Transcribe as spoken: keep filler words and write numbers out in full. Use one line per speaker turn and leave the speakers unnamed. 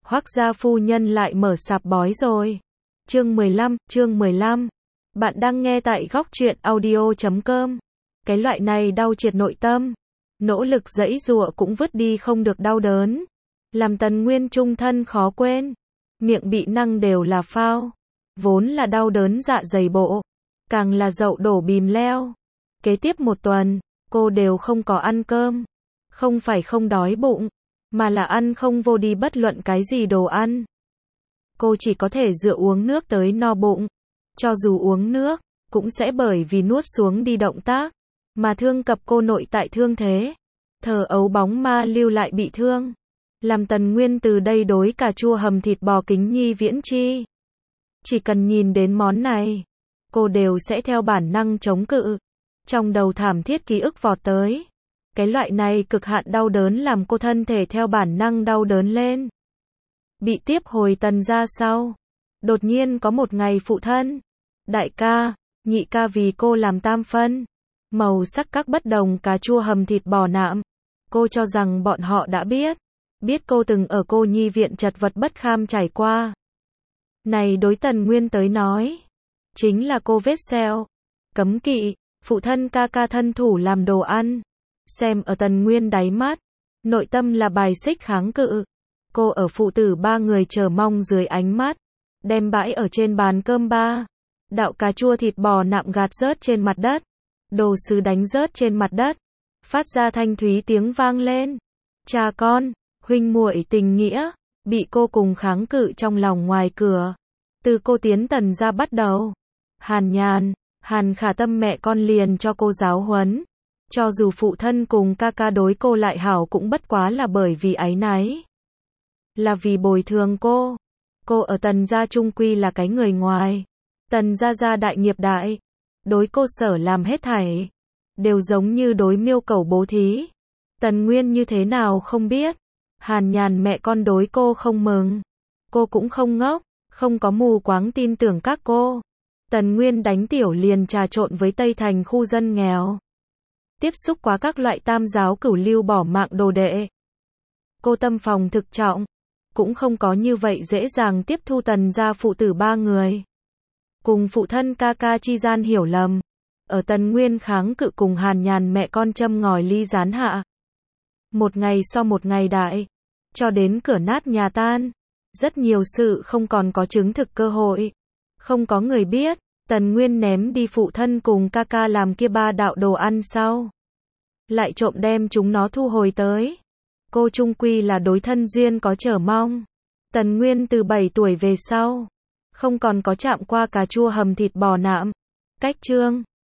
Hoắc gia phu nhân lại mở sạp bói rồi. Chương mười lăm, chương mười lăm. Bạn đang nghe tại góc truyện audio chấm com. Cái loại này đau triệt nội tâm, nỗ lực giãy giụa cũng vứt đi không được đau đớn, làm Tần Nguyên chung thân khó quên. Miệng bị năng đều là phao, vốn là đau đớn dạ dày bộ, càng là dậu đổ bìm leo. Kế tiếp một tuần, cô đều không có ăn cơm. Không phải không đói bụng, mà là ăn không vô đi bất luận cái gì đồ ăn. Cô chỉ có thể dựa uống nước tới no bụng. Cho dù uống nước, cũng sẽ bởi vì nuốt xuống đi động tác, mà thương cập cô nội tại thương thế. Thờ ấu bóng ma lưu lại bị thương, làm Tần Nguyên từ đây đối cà chua hầm thịt bò kính nhi viễn chi. Chỉ cần nhìn đến món này, cô đều sẽ theo bản năng chống cự. Trong đầu thảm thiết ký ức vọt tới. Cái loại này cực hạn đau đớn làm cô thân thể theo bản năng đau đớn lên. Bị tiếp hồi Tần gia sau, đột nhiên có một ngày phụ thân, đại ca, nhị ca vì cô làm tam phân, màu sắc các bất đồng cà chua hầm thịt bò nạm. Cô cho rằng bọn họ đã biết, biết cô từng ở cô nhi viện chật vật bất kham trải qua. Này đối Tần Nguyên tới nói, chính là cô vết sẹo, cấm kỵ, phụ thân ca ca thân thủ làm đồ ăn. Xem ở Tần Nguyên đáy mắt, nội tâm là bài xích kháng cự. Cô ở phụ tử ba người chờ mong dưới ánh mắt, đem bãi ở trên bàn cơm ba. Đạo cà chua thịt bò nạm gạt rớt trên mặt đất, đồ sứ đánh rớt trên mặt đất, phát ra thanh thúy tiếng vang lên. Cha con, huynh muội tình nghĩa, bị cô cùng kháng cự trong lòng ngoài cửa. Từ cô tiến Tần gia bắt đầu, Hàn Nhàn, Hàn Khả Tâm mẹ con liền cho cô giáo huấn. Cho dù phụ thân cùng ca ca đối cô lại hảo cũng bất quá là bởi vì áy náy, là vì bồi thường cô. Cô ở Tần gia trung quy là cái người ngoài. Tần gia gia đại nghiệp đại, đối cô sở làm hết thảy đều giống như đối miêu cẩu bố thí. Tần Nguyên như thế nào không biết, Hàn Nhàn mẹ con đối cô không mừng. Cô cũng không ngốc, không có mù quáng tin tưởng các cô. Tần Nguyên đánh tiểu liền trà trộn với Tây Thành khu dân nghèo, tiếp xúc quá các loại tam giáo cửu lưu bỏ mạng đồ đệ. Cô tâm phòng thực trọng, cũng không có như vậy dễ dàng tiếp thu Tần gia phụ tử ba người. Cùng phụ thân ca ca chi gian hiểu lầm, ở Tần Nguyên kháng cự cùng Hàn Nhàn mẹ con châm ngòi ly gián hạ. Một ngày so một ngày đại, cho đến cửa nát nhà tan. Rất nhiều sự không còn có chứng thực cơ hội. Không có người biết, Tần Nguyên ném đi phụ thân cùng ca ca làm kia ba đạo đồ ăn sau, lại trộm đem chúng nó thu hồi tới. Cô trung quy là đối thân duyên có chờ mong. Tần Nguyên từ bảy tuổi về sau, không còn có chạm qua cà chua hầm thịt bò nạm. Cách chương